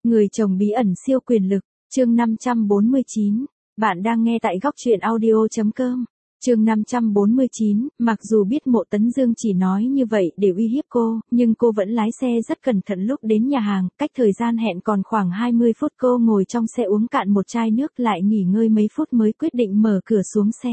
Người chồng bí ẩn siêu quyền lực, chương 549. Bạn đang nghe tại góc truyện audio.com. Chương 549, mặc dù biết Mộ Tấn Dương chỉ nói như vậy để uy hiếp cô, nhưng cô vẫn lái xe rất cẩn thận lúc đến nhà hàng, cách thời gian hẹn còn khoảng 20 phút cô ngồi trong xe uống cạn một chai nước lại nghỉ ngơi mấy phút mới quyết định mở cửa xuống xe.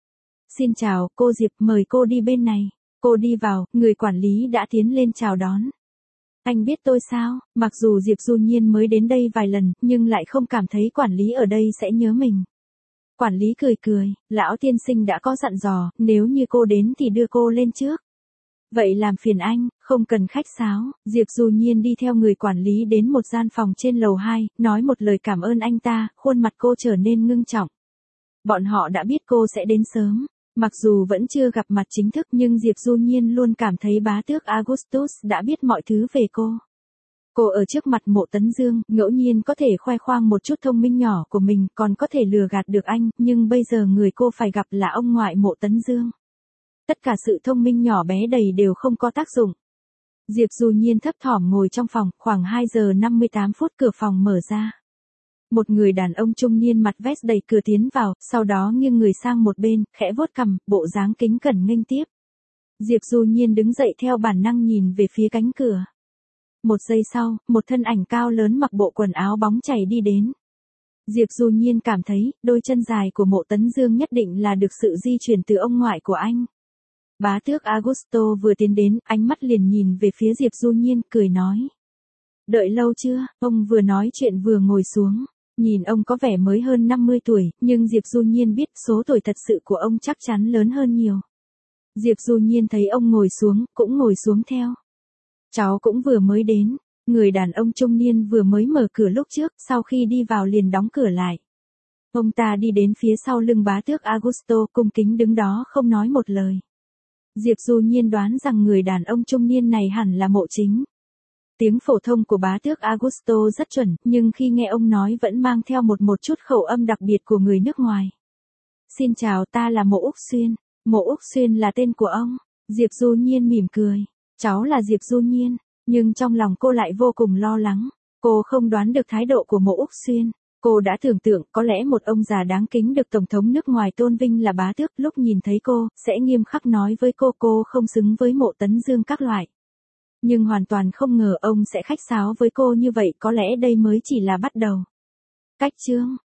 Xin chào, cô Diệp, mời cô đi bên này. Cô đi vào, người quản lý đã tiến lên chào đón. Anh biết tôi sao? Mặc dù Diệp Du Nhiên mới đến đây vài lần, nhưng lại không cảm thấy quản lý ở đây sẽ nhớ mình. Quản lý cười cười, lão tiên sinh đã có dặn dò, nếu như cô đến thì đưa cô lên trước. Vậy làm phiền anh, không cần khách sáo. Diệp Du Nhiên đi theo người quản lý đến một gian phòng trên lầu 2, nói một lời cảm ơn anh ta, khuôn mặt cô trở nên ngưng trọng. Bọn họ đã biết cô sẽ đến sớm. Mặc dù vẫn chưa gặp mặt chính thức nhưng Diệp Du Nhiên luôn cảm thấy bá tước Augustus đã biết mọi thứ về cô. Cô ở trước mặt Mộ Tấn Dương, ngẫu nhiên có thể khoe khoang một chút thông minh nhỏ của mình, còn có thể lừa gạt được anh, nhưng bây giờ người cô phải gặp là ông ngoại Mộ Tấn Dương. Tất cả sự thông minh nhỏ bé đầy đều không có tác dụng. Diệp Du Nhiên thấp thỏm ngồi trong phòng, khoảng 2 giờ 58 phút cửa phòng mở ra. Một người đàn ông trung niên mặt vest đẩy cửa tiến vào, sau đó nghiêng người sang một bên, khẽ vuốt cằm, bộ dáng kính cẩn nghênh tiếp. Diệp Du Nhiên đứng dậy theo bản năng nhìn về phía cánh cửa. Một giây sau, một thân ảnh cao lớn mặc bộ quần áo bóng chảy đi đến. Diệp Du Nhiên cảm thấy, đôi chân dài của Mộ Tấn Dương nhất định là được sự di chuyển từ ông ngoại của anh. Bá tước Augusto vừa tiến đến, ánh mắt liền nhìn về phía Diệp Du Nhiên, cười nói. Đợi lâu chưa? Ông vừa nói chuyện vừa ngồi xuống. Nhìn ông có vẻ mới hơn 50 tuổi, nhưng Diệp Du Nhiên biết số tuổi thật sự của ông chắc chắn lớn hơn nhiều. Diệp Du Nhiên thấy ông ngồi xuống, cũng ngồi xuống theo. Cháu cũng vừa mới đến, người đàn ông trung niên vừa mới mở cửa lúc trước, sau khi đi vào liền đóng cửa lại. Ông ta đi đến phía sau lưng bá tước Augusto, cung kính đứng đó không nói một lời. Diệp Du Nhiên đoán rằng người đàn ông trung niên này hẳn là Mộ Chính. Tiếng phổ thông của bá tước Augusto rất chuẩn, nhưng khi nghe ông nói vẫn mang theo một chút khẩu âm đặc biệt của người nước ngoài. Xin chào, ta là Mộ Úc Xuyên. Mộ Úc Xuyên là tên của ông. Diệp Du Nhiên mỉm cười. Cháu là Diệp Du Nhiên, nhưng trong lòng cô lại vô cùng lo lắng. Cô không đoán được thái độ của Mộ Úc Xuyên. Cô đã tưởng tượng có lẽ một ông già đáng kính được Tổng thống nước ngoài tôn vinh là bá tước, lúc nhìn thấy cô, sẽ nghiêm khắc nói với cô không xứng với Mộ Tấn Dương các loại. Nhưng hoàn toàn không ngờ ông sẽ khách sáo với cô như vậy, có lẽ đây mới chỉ là bắt đầu. Cách chương,